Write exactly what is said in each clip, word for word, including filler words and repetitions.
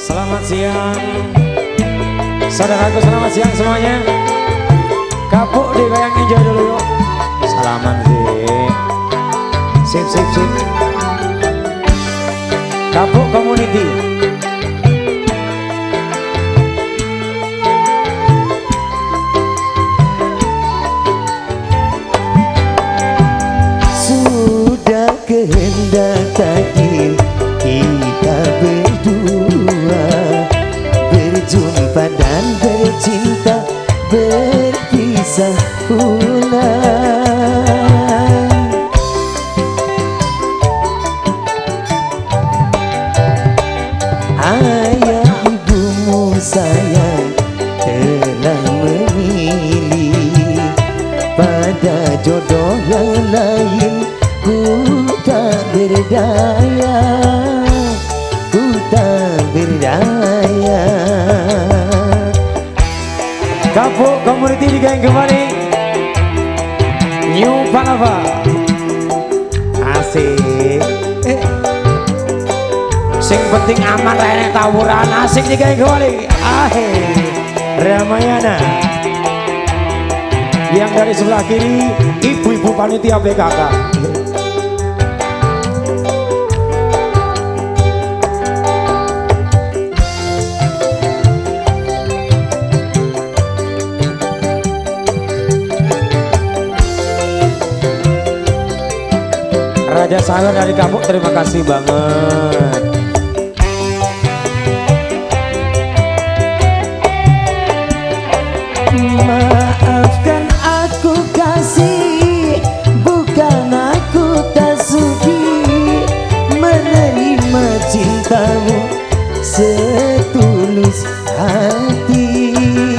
Selamat siang saudaraku, selamat siang semuanya. Kapuk digoyang enjoy dulu yuk. Salaman sih. Sip sip sip. Kapuk community. Sudah kehendak takdir kita berdua berjumpa dan bercinta, berpisah ulang. Ayah ibumu sayang telah memilih pada jodoh yang lain. Ku tak berdaya, ku tak berdaya. Kapuk community digoyang kembali. New Palava. Asik. Eh. Sing penting aman rene tawuran, asik digoyang kembali. Ahe. Ramayana. Yang dari sebelah kiri ibu-ibu panitia B K K. Raja Sawer dari Kapuk, terima kasih banget. Maafkan aku kasih, bukan aku tak sudi menerima cintamu setulus hati.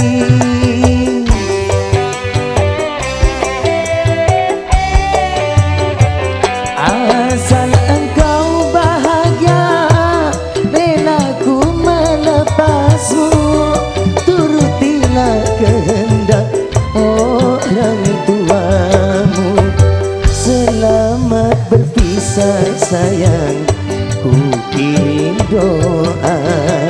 Asal engkau bahagia, rela ku melepasmu. Turutilah kehendak orang tuamu. Selamat berpisah sayang, ku kirim doa.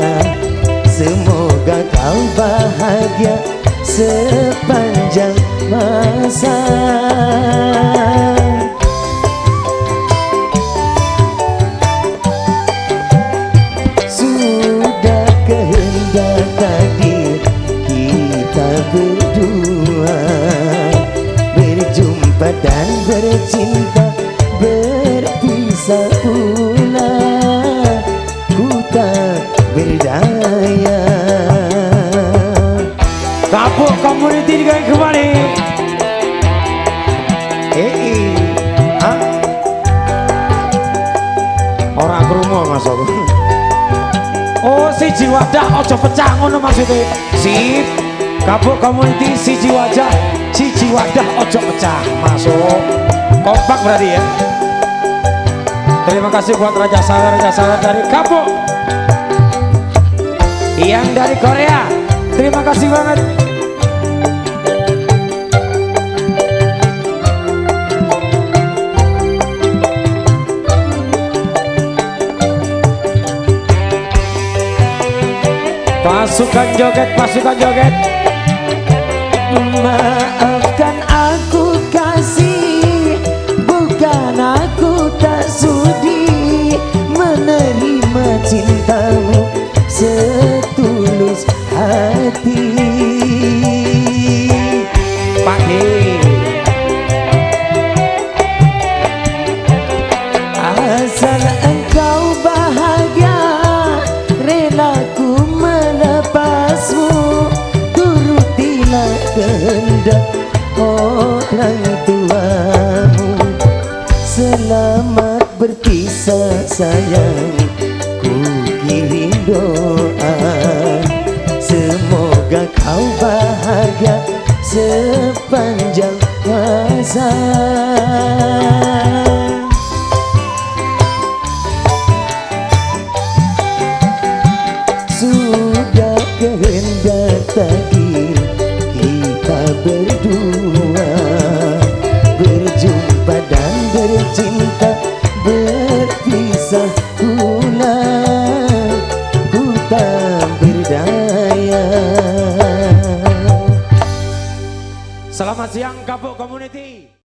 Semoga kau bahagia sepanjang masa. Sudah kehendak takdir kita berdua berjumpa dan bercinta, berpisah pula. Ku tak berdaya. Kapuk community digoyang kembali. Hei, Hah? Orang krungu masuk. Oh, siji wadah ojo pecah ngono maksudnya. Sip. Kapuk community siji wajah, siji wadah ojo pecah. Masuk. Kompak berarti ya. Terima kasih buat Raja Sawer, Raja Sawer dari Kapuk. Yang dari Korea, terima kasih banget. Pasukan joget, pasukan joget. maafkan aku kasih, bukan aku tak sudi menerima cintamu setulus hati. Pagi. Asal engkau bahagia, rela ku melepasmu. Turutilah kehendak orang tuamu. Selamat berpisah sayang, ku kirim doa. Semoga kau bahagia sepanjang masa. Sudah kehendak takdir kita berdua berjumpa dan bercinta, berpisah pula. Ku tak Selamat siang Kapuk Community.